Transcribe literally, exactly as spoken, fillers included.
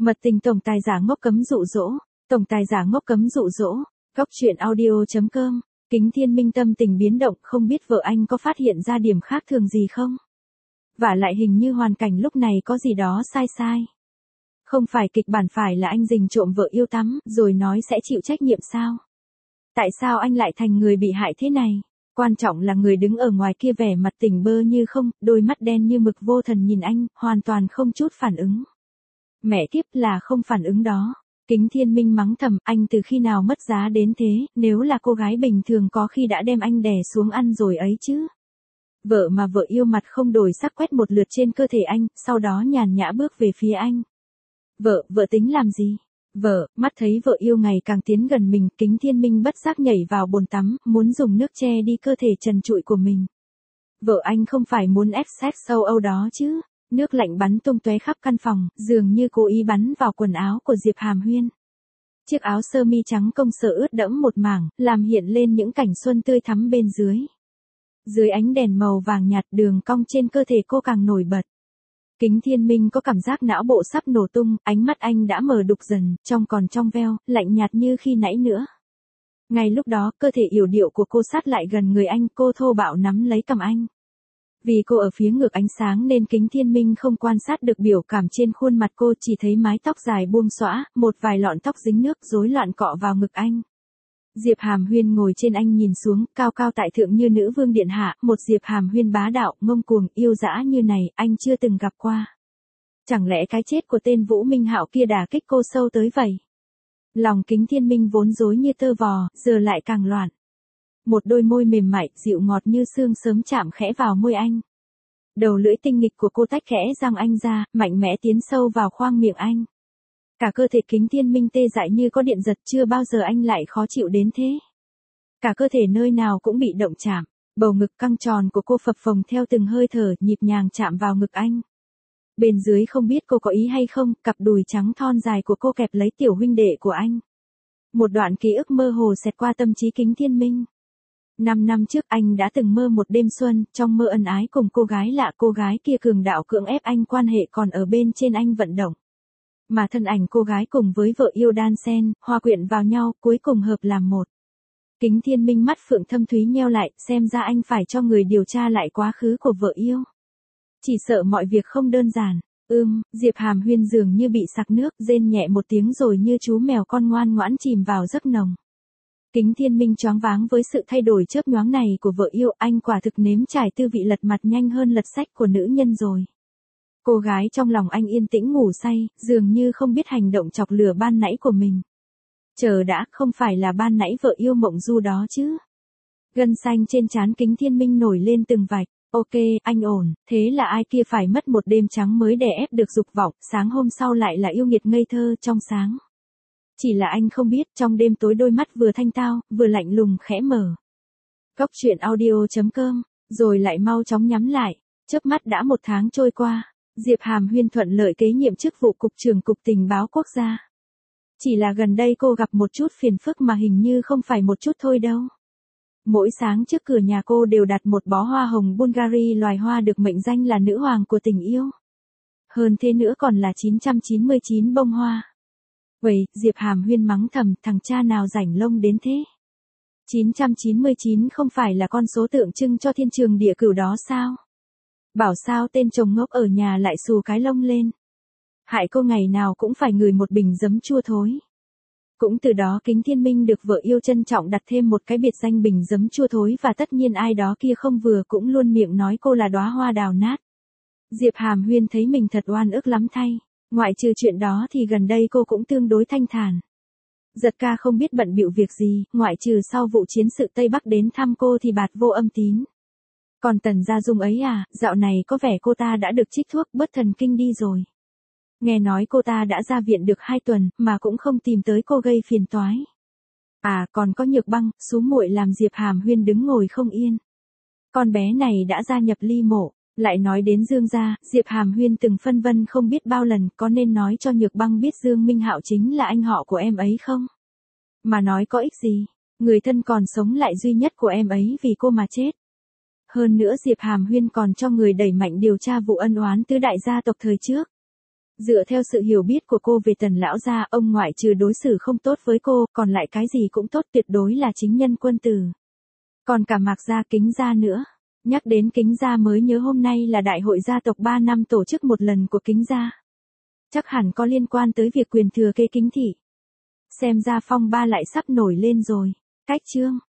Mật tình tổng tài giả ngốc cấm dụ dỗ, tổng tài giả ngốc cấm dụ dỗ, góc truyện audio chấm com, Kính Thiên Minh tâm tình biến động, không biết vợ anh có phát hiện ra điểm khác thường gì không? Vả lại hình như hoàn cảnh lúc này có gì đó sai sai. Không phải kịch bản phải là anh rình trộm vợ yêu tắm, rồi nói sẽ chịu trách nhiệm sao? Tại sao anh lại thành người bị hại thế này? Quan trọng là người đứng ở ngoài kia vẻ mặt tỉnh bơ như không, đôi mắt đen như mực vô thần nhìn anh, hoàn toàn không chút phản ứng. Mẹ kiếp là không phản ứng đó. Kính Thiên Minh mắng thầm, anh từ khi nào mất giá đến thế, nếu là cô gái bình thường có khi đã đem anh đè xuống ăn rồi ấy chứ. Vợ mà vợ yêu mặt không đổi sắc quét một lượt trên cơ thể anh, sau đó nhàn nhã bước về phía anh. Vợ, vợ tính làm gì? Vợ, mắt thấy vợ yêu ngày càng tiến gần mình, Kính Thiên Minh bất giác nhảy vào bồn tắm, muốn dùng nước che đi cơ thể trần trụi của mình. Vợ anh không phải muốn ép sex sâu âu đó chứ. Nước lạnh bắn tung tóe khắp căn phòng, dường như cố ý bắn vào quần áo của Diệp Hàm Huyên. Chiếc áo sơ mi trắng công sở ướt đẫm một mảng, làm hiện lên những cảnh xuân tươi thắm bên dưới. Dưới ánh đèn màu vàng nhạt, đường cong trên cơ thể cô càng nổi bật. Kính Thiên Minh có cảm giác não bộ sắp nổ tung, ánh mắt anh đã mờ đục dần, trông còn trong veo, lạnh nhạt như khi nãy nữa. Ngay lúc đó, cơ thể yểu điệu của cô sát lại gần người anh, cô thô bạo nắm lấy cằm anh. Vì cô ở phía ngược ánh sáng nên Kính Thiên Minh không quan sát được biểu cảm trên khuôn mặt cô, chỉ thấy mái tóc dài buông xõa, một vài lọn tóc dính nước rối loạn cọ vào ngực anh. Diệp Hàm Huyên ngồi trên anh nhìn xuống, cao cao tại thượng như nữ vương điện hạ, một Diệp Hàm Huyên bá đạo, ngông cuồng, yêu dã như này, anh chưa từng gặp qua. Chẳng lẽ cái chết của tên Vũ Minh Hạo kia đả kích cô sâu tới vậy? Lòng Kính Thiên Minh vốn rối như tơ vò, giờ lại càng loạn. Một đôi môi mềm mại, dịu ngọt như sương sớm chạm khẽ vào môi anh. Đầu lưỡi tinh nghịch của cô tách khẽ răng anh ra, mạnh mẽ tiến sâu vào khoang miệng anh. Cả cơ thể Kính Thiên Minh tê dại như có điện giật, chưa bao giờ anh lại khó chịu đến thế. Cả cơ thể nơi nào cũng bị động chạm, bầu ngực căng tròn của cô phập phồng theo từng hơi thở, nhịp nhàng chạm vào ngực anh. Bên dưới không biết cô có ý hay không, cặp đùi trắng thon dài của cô kẹp lấy tiểu huynh đệ của anh. Một đoạn ký ức mơ hồ xẹt qua tâm trí Kính Thiên Minh. Năm năm trước anh đã từng mơ một đêm xuân, trong mơ ân ái cùng cô gái lạ, cô gái kia cường đạo cưỡng ép anh quan hệ còn ở bên trên anh vận động. Mà thân ảnh cô gái cùng với vợ yêu đan xen, hòa quyện vào nhau, cuối cùng hợp làm một. Kính Thiên Minh mắt phượng thâm thúy nheo lại, xem ra anh phải cho người điều tra lại quá khứ của vợ yêu. Chỉ sợ mọi việc không đơn giản. Ưm, Diệp Hàm Huyên dường như bị sặc nước, rên nhẹ một tiếng rồi như chú mèo con ngoan ngoãn chìm vào giấc nồng. Kính Thiên Minh choáng váng với sự thay đổi chớp nhoáng này của vợ yêu, anh quả thực nếm trải tư vị lật mặt nhanh hơn lật sách của nữ nhân rồi. Cô gái trong lòng anh yên tĩnh ngủ say, dường như không biết hành động chọc lửa ban nãy của mình. Chờ đã, không phải là ban nãy vợ yêu mộng du đó chứ. Gân xanh trên trán Kính Thiên Minh nổi lên từng vạch. Ok, anh ổn, thế là ai kia phải mất một đêm trắng mới đè ép được dục vọng, sáng hôm sau lại là yêu nghiệt ngây thơ trong sáng. Chỉ là anh không biết, trong đêm tối đôi mắt vừa thanh tao, vừa lạnh lùng khẽ mở. Góc truyện audio chấm com, rồi lại mau chóng nhắm lại. Chớp mắt đã một tháng trôi qua, Diệp Hàm Huyên thuận lợi kế nhiệm chức vụ Cục trưởng Cục Tình báo Quốc gia. Chỉ là gần đây cô gặp một chút phiền phức mà hình như không phải một chút thôi đâu. Mỗi sáng trước cửa nhà cô đều đặt một bó hoa hồng Bulgari, loài hoa được mệnh danh là nữ hoàng của tình yêu. Hơn thế nữa còn là chín trăm chín mươi chín bông hoa. Vậy, Diệp Hàm Huyên mắng thầm, thằng cha nào rảnh lông đến thế? chín trăm chín mươi chín không phải là con số tượng trưng cho thiên trường địa cửu đó sao? Bảo sao tên chồng ngốc ở nhà lại xù cái lông lên. Hại cô ngày nào cũng phải ngửi một bình giấm chua thối. Cũng từ đó Kính Thiên Minh được vợ yêu trân trọng đặt thêm một cái biệt danh bình giấm chua thối, và tất nhiên ai đó kia không vừa cũng luôn miệng nói cô là đóa hoa đào nát. Diệp Hàm Huyên thấy mình thật oan ức lắm thay. Ngoại trừ chuyện đó thì gần đây cô cũng tương đối thanh thản. Giật ca không biết bận bịu việc gì, ngoại trừ sau vụ chiến sự Tây Bắc đến thăm cô thì bạt vô âm tín. Còn Tần Gia Dung ấy à, dạo này có vẻ cô ta đã được trích thuốc bớt thần kinh đi rồi. Nghe nói cô ta đã ra viện được hai tuần, mà cũng không tìm tới cô gây phiền toái. À, còn có Nhược Băng, xú muội làm Diệp Hàm Huyên đứng ngồi không yên. Con bé này đã gia nhập Ly Mộ. Lại nói đến Dương gia, Diệp Hàm Huyên từng phân vân không biết bao lần, có nên nói cho Nhược Băng biết Dương Minh Hạo chính là anh họ của em ấy không? Mà nói có ích gì, người thân còn sống lại duy nhất của em ấy vì cô mà chết. Hơn nữa Diệp Hàm Huyên còn cho người đẩy mạnh điều tra vụ ân oán tứ đại gia tộc thời trước. Dựa theo sự hiểu biết của cô về Tần lão gia, ông ngoại trừ đối xử không tốt với cô, còn lại cái gì cũng tốt, tuyệt đối là chính nhân quân tử. Còn cả Mạc gia, Kính gia nữa. Nhắc đến Kính gia mới nhớ hôm nay là đại hội gia tộc ba năm tổ chức một lần của Kính gia. Chắc hẳn có liên quan tới việc quyền thừa kế Kính thị. Xem ra phong ba lại sắp nổi lên rồi. Cách chương